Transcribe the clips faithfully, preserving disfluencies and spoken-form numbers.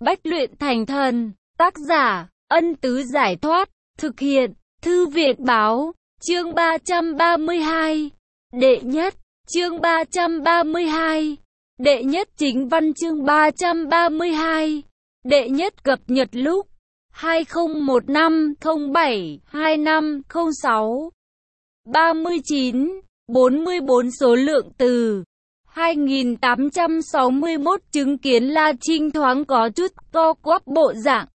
Bách luyện thành thần. Tác giả, Ân Tứ Giải Thoát. Thực hiện, Thư viện Báo. Chương ba trăm ba mươi hai. Đệ nhất. Chương ba trăm ba mươi hai. Đệ nhất chính văn chương ba trăm ba mươi hai. Đệ nhất cập nhật lúc hai không một năm không bảy hai năm không sáu. ba mươi chín, bốn mươi bốn số lượng từ. hai nghìn tám trăm sáu mươi mốt chứng kiến La Trinh thoáng có chút co quắp bộ dạng.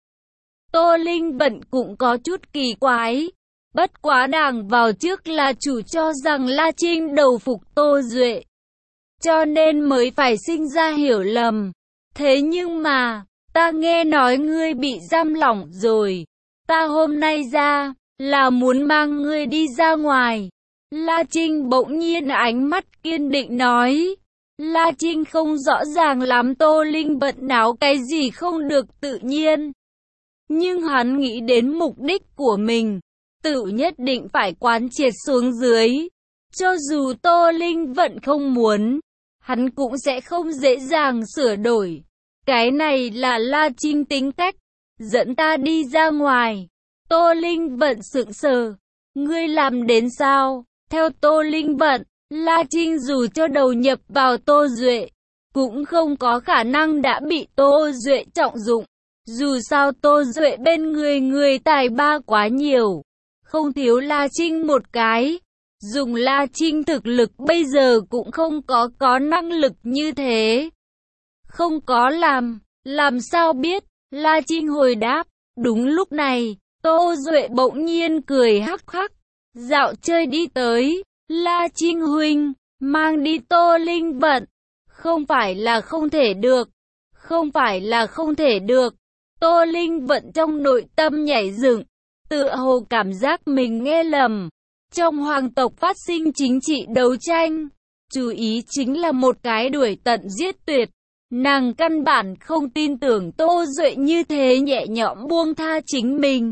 Tô Linh Vận cũng có chút kỳ quái. Bất quá đàng vào trước là chủ cho rằng La Trinh đầu phục Tô Duệ, cho nên mới phải sinh ra hiểu lầm. Thế nhưng mà, ta nghe nói ngươi bị giam lỏng rồi. Ta hôm nay ra, là muốn mang ngươi đi ra ngoài. La Trinh bỗng nhiên ánh mắt kiên định nói. La Trinh không rõ ràng lắm Tô Linh Vận náo cái gì không được tự nhiên. Nhưng hắn nghĩ đến mục đích của mình, tự nhất định phải quán triệt xuống dưới. Cho dù Tô Linh Vận không muốn, hắn cũng sẽ không dễ dàng sửa đổi. Cái này là La Trinh tính cách, dẫn ta đi ra ngoài. Tô Linh Vận sững sờ. Ngươi làm đến sao? Theo Tô Linh Vận, La Trinh dù cho đầu nhập vào Tô Duệ, cũng không có khả năng đã bị Tô Duệ trọng dụng. Dù sao Tô Duệ bên người người tài ba quá nhiều, không thiếu La Trinh một cái. Dùng La Trinh thực lực bây giờ cũng không có có năng lực như thế. Không có làm, làm sao biết? La Trinh hồi đáp. Đúng lúc này, Tô Duệ bỗng nhiên cười hắc hắc. Dạo chơi đi tới. La Trinh huynh, mang đi Tô Linh Vận. Không phải là không thể được. Không phải là không thể được. Tô Linh Vận trong nội tâm nhảy dựng, tựa hồ cảm giác mình nghe lầm. Trong hoàng tộc phát sinh chính trị đấu tranh, chú ý chính là một cái đuổi tận giết tuyệt. Nàng căn bản không tin tưởng Tô Duệ như thế nhẹ nhõm buông tha chính mình.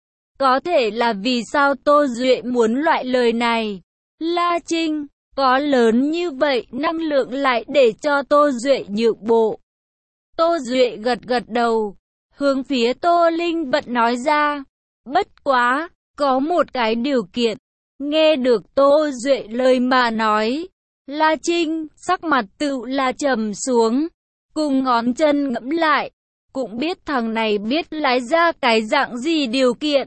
Có thể là vì sao Tô Duệ muốn loại lời này. La Trinh, có lớn như vậy năng lượng lại để cho Tô Duệ nhượng bộ. Tô Duệ gật gật đầu, hướng phía Tô Linh Vận nói ra. Bất quá, có một cái điều kiện. Nghe được Tô Duệ lời mà nói, La Trinh sắc mặt tự là trầm xuống, cùng ngón chân ngẫm lại, cũng biết thằng này biết lái ra cái dạng gì điều kiện.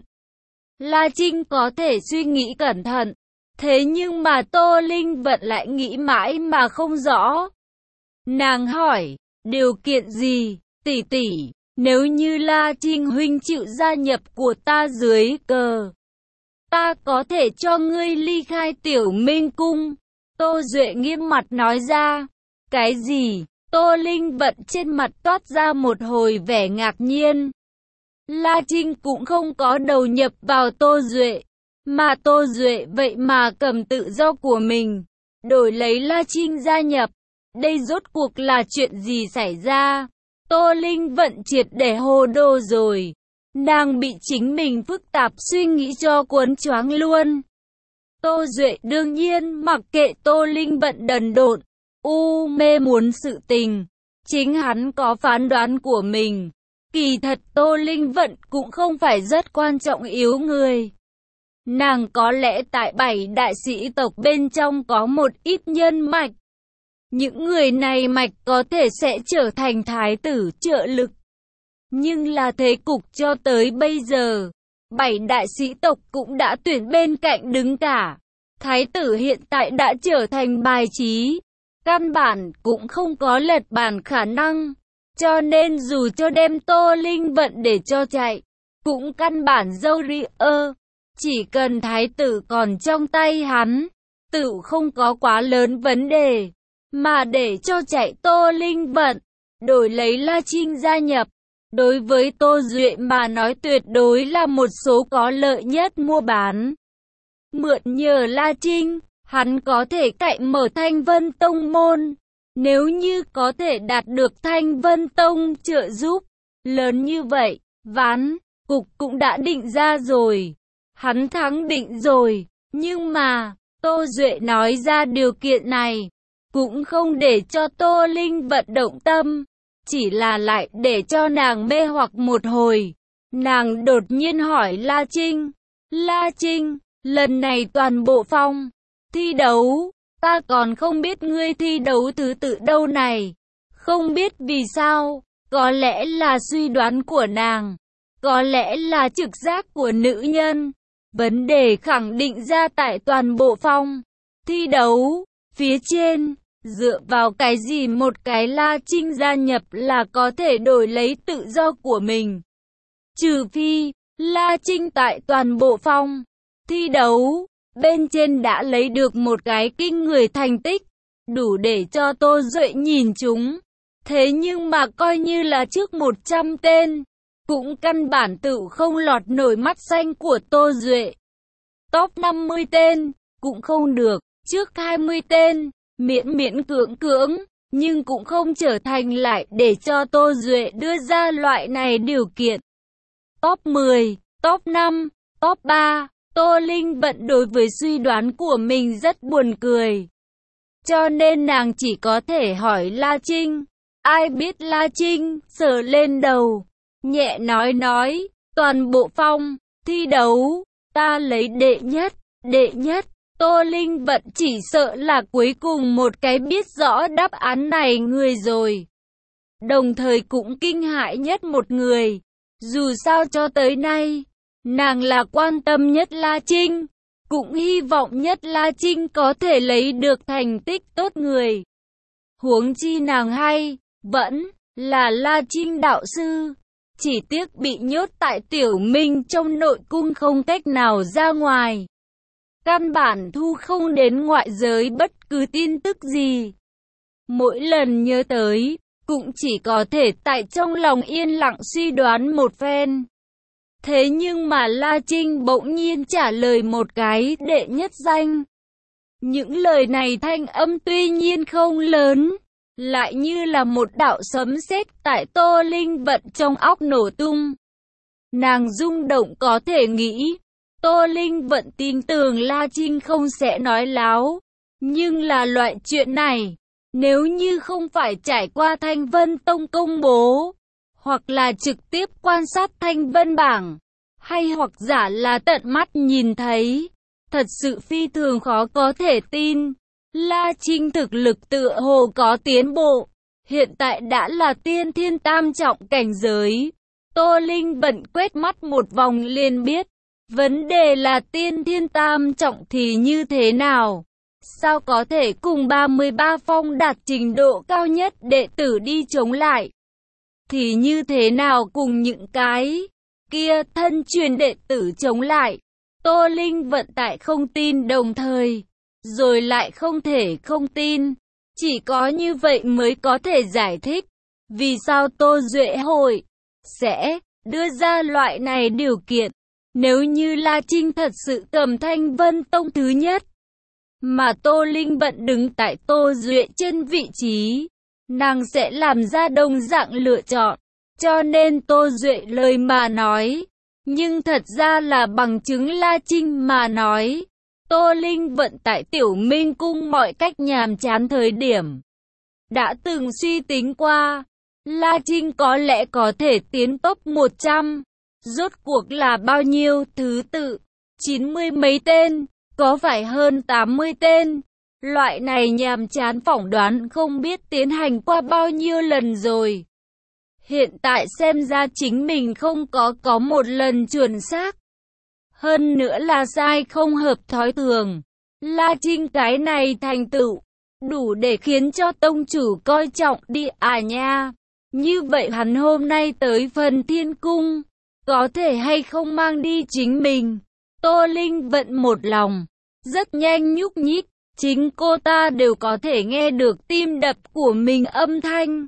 La Trinh có thể suy nghĩ cẩn thận, thế nhưng mà Tô Linh Vận lại nghĩ mãi mà không rõ. Nàng hỏi, điều kiện gì, tỷ tỷ? Nếu như La Trinh huynh chịu gia nhập của ta dưới cờ, ta có thể cho ngươi ly khai Tiểu Minh Cung. Tô Duệ nghiêm mặt nói ra. Cái gì? Tô Linh Vận trên mặt toát ra một hồi vẻ ngạc nhiên. La Trinh cũng không có đầu nhập vào Tô Duệ, mà Tô Duệ vậy mà cầm tự do của mình, đổi lấy La Trinh gia nhập. Đây rốt cuộc là chuyện gì xảy ra? Tô Linh Vận triệt để hồ đồ rồi. Nàng bị chính mình phức tạp suy nghĩ cho cuốn choáng luôn. Tô Duệ đương nhiên mặc kệ Tô Linh Vận đần độn, u mê muốn sự tình. Chính hắn có phán đoán của mình. Kỳ thật Tô Linh Vận cũng không phải rất quan trọng yếu người. Nàng có lẽ tại bảy đại sĩ tộc bên trong có một ít nhân mạch. Những người này mạch có thể sẽ trở thành thái tử trợ lực. Nhưng là thế cục cho tới bây giờ, bảy đại sĩ tộc cũng đã tuyển bên cạnh đứng cả. Thái tử hiện tại đã trở thành bài trí, căn bản cũng không có lật bàn khả năng. Cho nên dù cho đem Tô Linh Vận để cho chạy, cũng căn bản dâu ri ơ. Chỉ cần thái tử còn trong tay hắn, tự không có quá lớn vấn đề. Mà để cho chạy Tô Linh Vận, đổi lấy La Trinh gia nhập, đối với Tô Duệ mà nói tuyệt đối là một số có lợi nhất mua bán. Mượn nhờ La Trinh, hắn có thể cậy mở Thanh Vân Tông môn. Nếu như có thể đạt được Thanh Vân Tông trợ giúp, lớn như vậy, ván, cục cũng đã định ra rồi. Hắn thắng định rồi, nhưng mà, Tô Duệ nói ra điều kiện này, cũng không để cho Tô Linh Vận động tâm. chỉ là lại để cho nàng mê hoặc một hồi. Nàng đột nhiên hỏi La Trinh, La Trinh, lần này toàn bộ phong thi đấu, ta còn không biết ngươi thi đấu thứ tự đâu này. Không biết vì sao, có lẽ là suy đoán của nàng, có lẽ là trực giác của nữ nhân. Vấn đề khẳng định ra tại toàn bộ phong thi đấu, phía trên, dựa vào cái gì một cái La Trinh gia nhập là có thể đổi lấy tự do của mình. Trừ phi, La Trinh tại toàn bộ phong thi đấu, bên trên đã lấy được một cái kinh người thành tích, đủ để cho Tô Duệ nhìn chúng. Thế nhưng mà coi như là trước một trăm tên, cũng căn bản tự không lọt nổi mắt xanh của Tô Duệ. Top năm mươi tên, cũng không được, trước hai mươi tên, miễn miễn cưỡng cưỡng, nhưng cũng không trở thành lại để cho Tô Duệ đưa ra loại này điều kiện. Top mười, top năm, top ba, Tô Linh Vận đối với suy đoán của mình rất buồn cười. Cho nên nàng chỉ có thể hỏi La Trinh. Ai biết La Trinh sờ lên đầu, nhẹ nói nói, toàn bộ phong thi đấu, ta lấy đệ nhất, đệ nhất. Tô Linh Vận chỉ sợ là cuối cùng một cái biết rõ đáp án này người rồi. Đồng thời cũng kinh hãi nhất một người. Dù sao cho tới nay, nàng là quan tâm nhất La Trinh, cũng hy vọng nhất La Trinh có thể lấy được thành tích tốt người. Huống chi nàng hay, vẫn là La Trinh đạo sư. Chỉ tiếc bị nhốt tại Tiểu Minh trong nội cung không cách nào ra ngoài. Căn bản thu không đến ngoại giới bất cứ tin tức gì. Mỗi lần nhớ tới, cũng chỉ có thể tại trong lòng yên lặng suy đoán một phen. Thế nhưng mà La Trinh bỗng nhiên trả lời một cái đệ nhất danh. Những lời này thanh âm tuy nhiên không lớn, lại như là một đạo sấm sét tại Tô Linh Vận trong óc nổ tung. Nàng rung động có thể nghĩ, Tô Linh Vận tin tưởng La Trinh không sẽ nói láo. Nhưng là loại chuyện này, nếu như không phải trải qua Thanh Vân Tông công bố, hoặc là trực tiếp quan sát Thanh Vân bảng, hay hoặc giả là tận mắt nhìn thấy, thật sự phi thường khó có thể tin. La Trinh thực lực tựa hồ có tiến bộ, hiện tại đã là tiên thiên tam trọng cảnh giới. Tô Linh Vận quét mắt một vòng liền biết, vấn đề là tiên thiên tam trọng thì như thế nào? Sao có thể cùng ba mươi ba phong đạt trình độ cao nhất đệ tử đi chống lại? Thì như thế nào cùng những cái kia thân truyền đệ tử chống lại? Tô Linh Vận tại không tin đồng thời, rồi lại không thể không tin. Chỉ có như vậy mới có thể giải thích vì sao Tô Duệ hội sẽ đưa ra loại này điều kiện. Nếu như La Trinh thật sự cầm Thanh Vân Tông thứ nhất, mà Tô Linh Vận đứng tại Tô Duệ trên vị trí, nàng sẽ làm ra đồng dạng lựa chọn. Cho nên Tô Duệ lời mà nói, nhưng thật ra là bằng chứng La Trinh mà nói. Tô Linh Vận tại Tiểu Minh Cung mọi cách nhàm chán thời điểm, đã từng suy tính qua, La Trinh có lẽ có thể tiến top một trăm. Rốt cuộc là bao nhiêu thứ tự? chín mươi mấy tên, có phải hơn tám mươi tên? Loại này nhàm chán phỏng đoán không biết tiến hành qua bao nhiêu lần rồi. Hiện tại xem ra chính mình không có có một lần chuẩn xác. Hơn nữa là sai không hợp thói thường. La Trinh cái này thành tựu, đủ để khiến cho tông chủ coi trọng đi à nha. Như vậy hắn hôm nay tới Phần Thiên Cung, có thể hay không mang đi chính mình? Tô Linh Vận một lòng, rất nhanh nhúc nhích, chính cô ta đều có thể nghe được tim đập của mình âm thanh.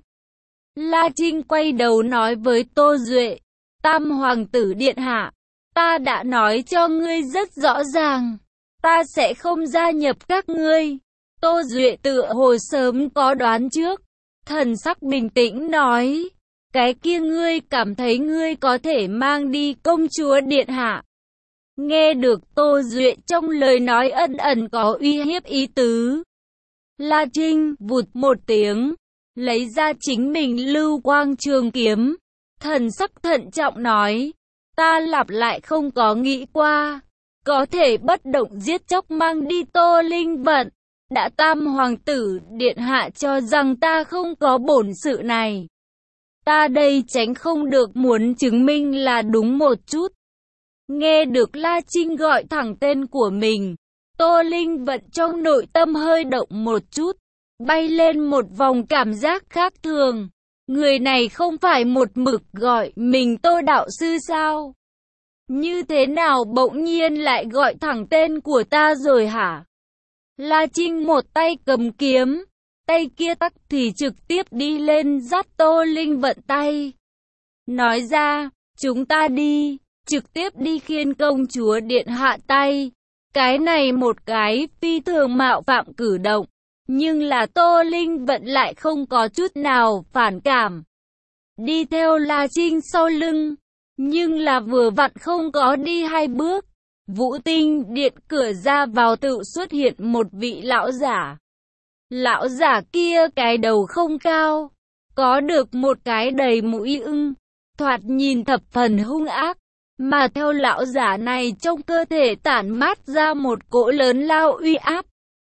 La Trinh quay đầu nói với Tô Duệ, Tam Hoàng tử điện hạ, ta đã nói cho ngươi rất rõ ràng, ta sẽ không gia nhập các ngươi. Tô Duệ tựa hồ sớm có đoán trước, thần sắc bình tĩnh nói, cái kia ngươi cảm thấy ngươi có thể mang đi công chúa điện hạ. Nghe được Tô Duệ trong lời nói ẩn ẩn có uy hiếp ý tứ. La Trinh vụt một tiếng, lấy ra chính mình lưu quang trường kiếm, thần sắc thận trọng nói, ta lặp lại không có nghĩ qua, có thể bất động giết chóc mang đi Tô Linh Vận. Đã Tam hoàng tử điện hạ cho rằng ta không có bổn sự này. Ta đây tránh không được muốn chứng minh là đúng một chút. Nghe được La Trinh gọi thẳng tên của mình, Tô Linh Vận trong nội tâm hơi động một chút, bay lên một vòng cảm giác khác thường. Người này không phải một mực gọi mình Tô đạo sư sao? Như thế nào bỗng nhiên lại gọi thẳng tên của ta rồi hả? La Trinh một tay cầm kiếm, tay kia tắc thì trực tiếp đi lên dắt Tô Linh Vận tay. Nói ra, chúng ta đi, trực tiếp đi khiên công chúa điện hạ tay. Cái này một cái phi thường mạo phạm cử động, nhưng là Tô Linh Vận lại không có chút nào phản cảm. Đi theo La Trinh sau lưng, nhưng là vừa vặn không có đi hai bước. Vũ Tinh điện cửa ra vào tự xuất hiện một vị lão giả. Lão giả kia cái đầu không cao, có được một cái đầy mũi ưng, thoạt nhìn thập phần hung ác, mà theo lão giả này trong cơ thể tản mát ra một cỗ lớn lao uy áp.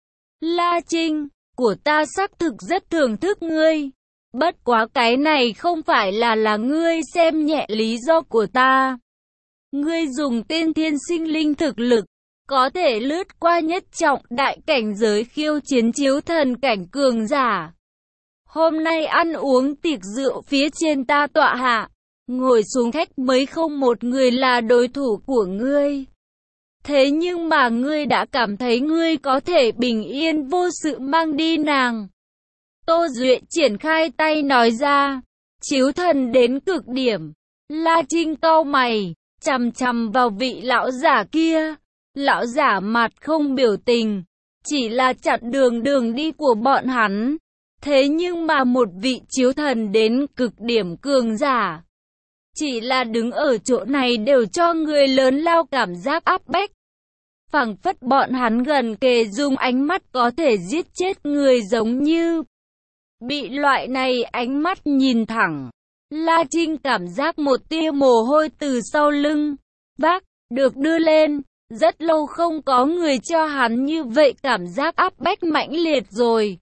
La Trinh, của ta xác thực rất thưởng thức ngươi, bất quá cái này không phải là là ngươi xem nhẹ lý do của ta. Ngươi dùng tiên thiên sinh linh thực lực, có thể lướt qua nhất trọng đại cảnh giới khiêu chiến chiếu thần cảnh cường giả. Hôm nay ăn uống tiệc rượu phía trên ta tọa hạ, ngồi xuống khách mới không một người là đối thủ của ngươi. Thế nhưng mà ngươi đã cảm thấy ngươi có thể bình yên vô sự mang đi nàng. Tô Duệ triển khai tay nói ra, chiếu thần đến cực điểm. La Trinh cau mày, chằm chằm vào vị lão giả kia. Lão giả mặt không biểu tình, chỉ là chặn đường đường đi của bọn hắn. Thế nhưng mà một vị chiếu thần đến cực điểm cường giả, chỉ là đứng ở chỗ này đều cho người lớn lao cảm giác áp bách. Phảng phất bọn hắn gần kề dùng ánh mắt có thể giết chết người giống như bị loại này ánh mắt nhìn thẳng. La Trinh cảm giác một tia mồ hôi từ sau lưng vác được đưa lên. Rất lâu không có người cho hắn như vậy cảm giác áp bách mãnh liệt rồi.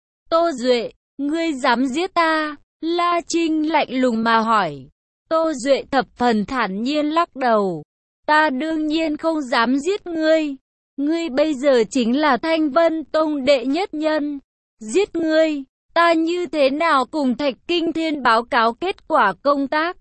Tô Duệ, ngươi dám giết ta? La Trinh lạnh lùng mà hỏi. Tô Duệ thập phần thản nhiên lắc đầu. Ta đương nhiên không dám giết ngươi. Ngươi bây giờ chính là Thanh Vân Tông đệ nhất nhân. Giết ngươi, ta như thế nào cùng Thạch Kinh Thiên báo cáo kết quả công tác?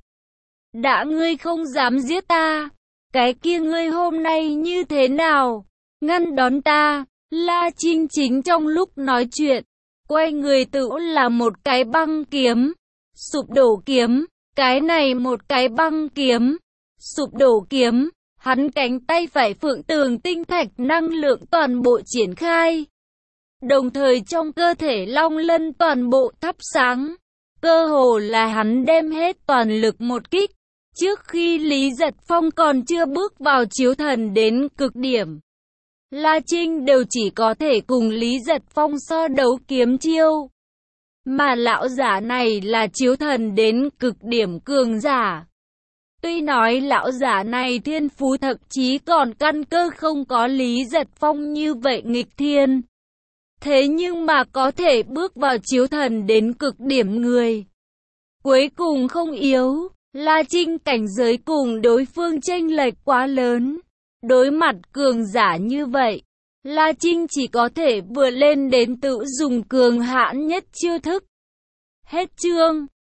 Đã ngươi không dám giết ta, cái kia ngươi hôm nay như thế nào? Ngăn đón ta. La Trinh chính trong lúc nói chuyện, quay người tự là một cái băng kiếm. Sụp đổ kiếm. Cái này một cái băng kiếm. Sụp đổ kiếm. Hắn cánh tay phải phượng tường tinh thạch năng lượng toàn bộ triển khai. Đồng thời trong cơ thể long lân toàn bộ thắp sáng. Cơ hồ là hắn đem hết toàn lực một kích. Trước khi Lý Giật Phong còn chưa bước vào chiếu thần đến cực điểm, La Trinh đều chỉ có thể cùng Lý Giật Phong so đấu kiếm chiêu. Mà lão giả này là chiếu thần đến cực điểm cường giả. Tuy nói lão giả này thiên phú thậm chí còn căn cơ không có Lý Giật Phong như vậy nghịch thiên. Thế nhưng mà có thể bước vào chiếu thần đến cực điểm người cuối cùng không yếu. La Trinh cảnh giới cùng đối phương chênh lệch quá lớn. Đối mặt cường giả như vậy, La Trinh chỉ có thể vừa lên đến tự dùng cường hãn nhất chiêu thức. Hết chương.